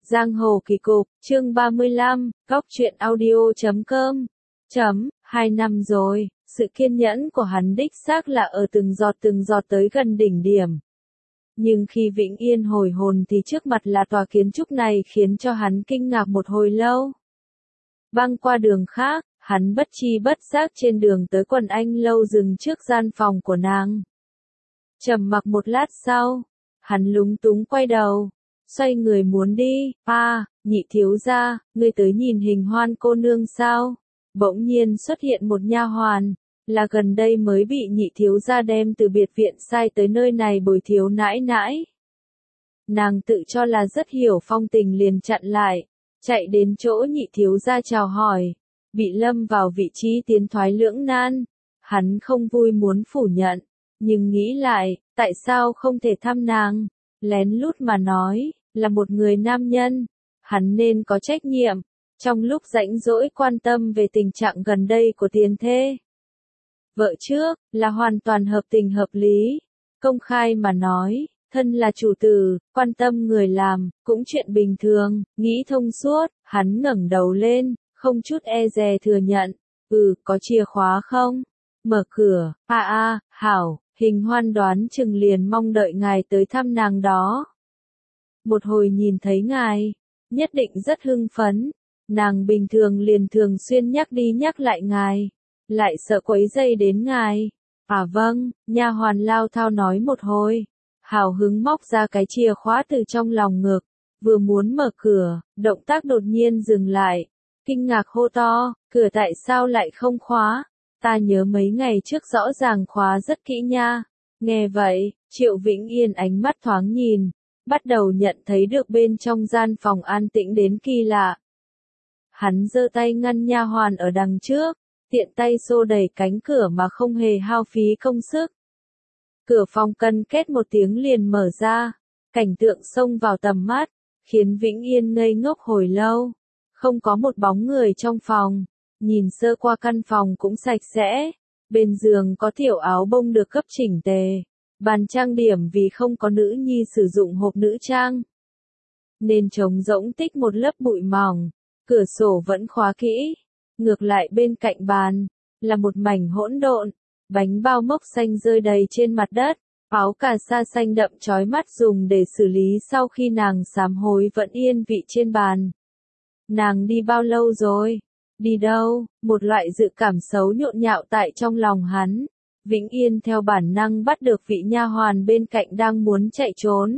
Giang hồ kỳ cục, chương 35, góc truyện audio.com. 2 năm rồi, sự kiên nhẫn của hắn đích xác là ở từng giọt tới gần đỉnh điểm. Nhưng khi Vĩnh Yên hồi hồn thì trước mặt là tòa kiến trúc này khiến cho hắn kinh ngạc một hồi lâu. Băng qua đường khác, hắn bất chi bất giác trên đường tới Quần Anh lâu dừng trước gian phòng của nàng. Trầm mặc một lát sau, hắn lúng túng quay đầu, xoay người muốn đi. Nhị thiếu gia, ngươi tới nhìn Hình Hoan cô nương sao? Bỗng nhiên xuất hiện một nha hoàn, là gần đây mới bị nhị thiếu gia đem từ biệt viện sai tới nơi này bồi thiếu nãi nãi. Nàng tự cho là rất hiểu phong tình liền chặn lại, chạy đến chỗ nhị thiếu gia chào hỏi, bị lâm vào vị trí tiến thoái lưỡng nan. Hắn không vui muốn phủ nhận, nhưng nghĩ lại, tại sao không thể thăm nàng? Lén lút mà nói, là một người nam nhân, hắn nên có trách nhiệm, trong lúc rảnh rỗi quan tâm về tình trạng gần đây của tiền thê. Vợ trước, là hoàn toàn hợp tình hợp lý, công khai mà nói, thân là chủ tử, quan tâm người làm, cũng chuyện bình thường, nghĩ thông suốt, hắn ngẩng đầu lên, không chút e dè thừa nhận, có chìa khóa không? Mở cửa, hảo, Hình Hoan đoán chừng liền mong đợi ngài tới thăm nàng đó. Một hồi nhìn thấy ngài, nhất định rất hưng phấn, nàng bình thường liền thường xuyên nhắc đi nhắc lại ngài, lại sợ quấy rầy đến ngài. Vâng, nha hoàn lao thao nói một hồi, hào hứng móc ra cái chìa khóa từ trong lòng ngực, vừa muốn mở cửa, động tác đột nhiên dừng lại, kinh ngạc hô to, cửa tại sao lại không khóa? Ta nhớ mấy ngày trước rõ ràng khóa rất kỹ nha. Nghe vậy, Triệu Vĩnh Yên ánh mắt thoáng nhìn, bắt đầu nhận thấy được bên trong gian phòng an tĩnh đến kỳ lạ. Hắn giơ tay ngăn nha hoàn ở đằng trước, tiện tay xô đẩy cánh cửa mà không hề hao phí công sức. Cửa phòng cân két một tiếng liền mở ra, cảnh tượng xông vào tầm mắt, khiến Vĩnh Yên ngây ngốc hồi lâu. Không có một bóng người trong phòng, nhìn sơ qua căn phòng cũng sạch sẽ, bên giường có tiểu áo bông được cấp chỉnh tề, bàn trang điểm vì không có nữ nhi sử dụng hộp nữ trang, nên trống rỗng tích một lớp bụi mỏng, cửa sổ vẫn khóa kỹ, ngược lại bên cạnh bàn, là một mảnh hỗn độn, bánh bao mốc xanh rơi đầy trên mặt đất, áo cà sa xanh đậm chói mắt dùng để xử lý sau khi nàng sám hối vẫn yên vị trên bàn. Nàng đi bao lâu rồi? Đi đâu? Một loại dự cảm xấu nhộn nhạo tại trong lòng hắn. Vĩnh Yên theo bản năng bắt được vị nha hoàn bên cạnh đang muốn chạy trốn.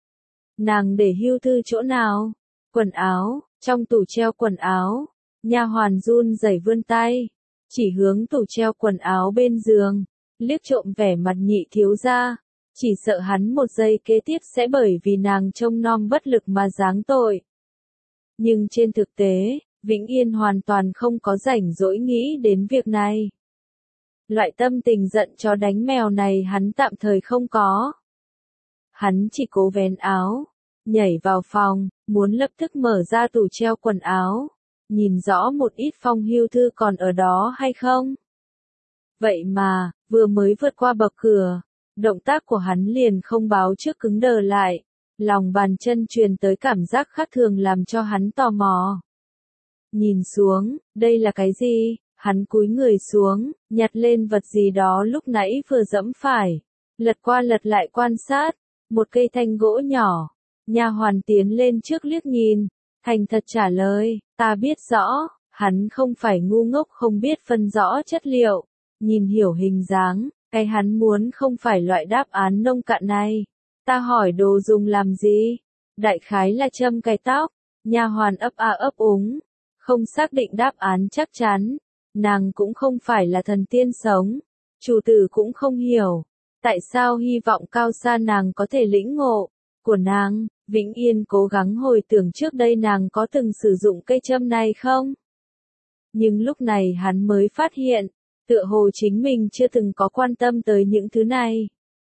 Nàng để hưu thư chỗ nào? Quần áo, trong tủ treo quần áo. Nha hoàn run rẩy vươn tay, chỉ hướng tủ treo quần áo bên giường, liếc trộm vẻ mặt nhị thiếu gia, chỉ sợ hắn một giây kế tiếp sẽ bởi vì nàng trông nom bất lực mà giáng tội. Nhưng trên thực tế, Vĩnh Yên hoàn toàn không có rảnh rỗi nghĩ đến việc này. Loại tâm tình giận chó đánh mèo này hắn tạm thời không có. Hắn chỉ cố vén áo, nhảy vào phòng, muốn lập tức mở ra tủ treo quần áo, nhìn rõ một ít phong hưu thư còn ở đó hay không. Vậy mà, vừa mới vượt qua bậc cửa, động tác của hắn liền không báo trước cứng đờ lại, lòng bàn chân truyền tới cảm giác khác thường làm cho hắn tò mò. Nhìn xuống, đây là cái gì? Hắn cúi người xuống, nhặt lên vật gì đó lúc nãy vừa dẫm phải, lật qua lật lại quan sát, một cây thanh gỗ nhỏ. Nha hoàn tiến lên trước liếc nhìn, thành thật trả lời, ta biết rõ, hắn không phải ngu ngốc không biết phân rõ chất liệu, nhìn hiểu hình dáng, cái hắn muốn không phải loại đáp án nông cạn này. Ta hỏi đồ dùng làm gì? Đại khái là châm cài tóc. Nha hoàn ấp úng, không xác định đáp án chắc chắn. Nàng cũng không phải là thần tiên sống, chủ tử cũng không hiểu, tại sao hy vọng cao xa nàng có thể lĩnh ngộ của nàng. Vĩnh Yên cố gắng hồi tưởng trước đây nàng có từng sử dụng cây châm này không? Nhưng lúc này hắn mới phát hiện, tựa hồ chính mình chưa từng có quan tâm tới những thứ này.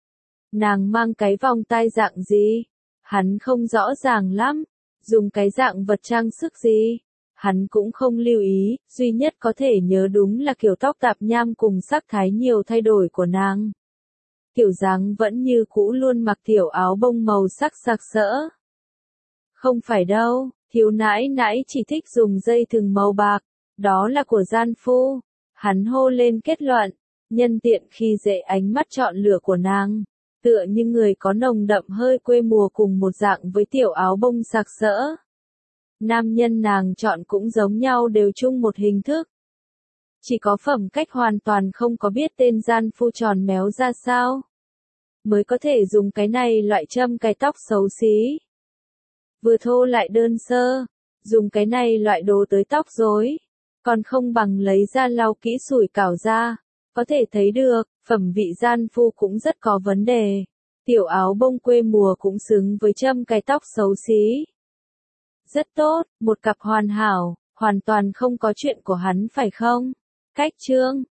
Nàng mang cái vòng tai dạng gì? Hắn không rõ ràng lắm. Dùng cái dạng vật trang sức gì? Hắn cũng không lưu ý, duy nhất có thể nhớ đúng là kiểu tóc tạp nham cùng sắc thái nhiều thay đổi của nàng. Kiểu dáng vẫn như cũ luôn mặc tiểu áo bông màu sắc sặc sỡ. Không phải đâu, thiếu nãi nãi chỉ thích dùng dây thừng màu bạc, đó là của gian phu. Hắn hô lên kết luận, nhân tiện khi dễ ánh mắt chọn lựa của nàng, tựa như người có nồng đậm hơi quê mùa cùng một dạng với tiểu áo bông sặc sỡ. Nam nhân nàng chọn cũng giống nhau, đều chung một hình thức. Chỉ có phẩm cách hoàn toàn không có biết tên gian phu tròn méo ra sao, mới có thể dùng cái này loại châm cái tóc xấu xí. Vừa thô lại đơn sơ, dùng cái này loại đồ tới tóc rối, còn không bằng lấy ra lau kỹ sủi cảo ra. Có thể thấy được, phẩm vị gian phu cũng rất có vấn đề. Tiểu áo bông quê mùa cũng xứng với châm cái tóc xấu xí. Rất tốt, một cặp hoàn hảo, hoàn toàn không có chuyện của hắn phải không? Cách chương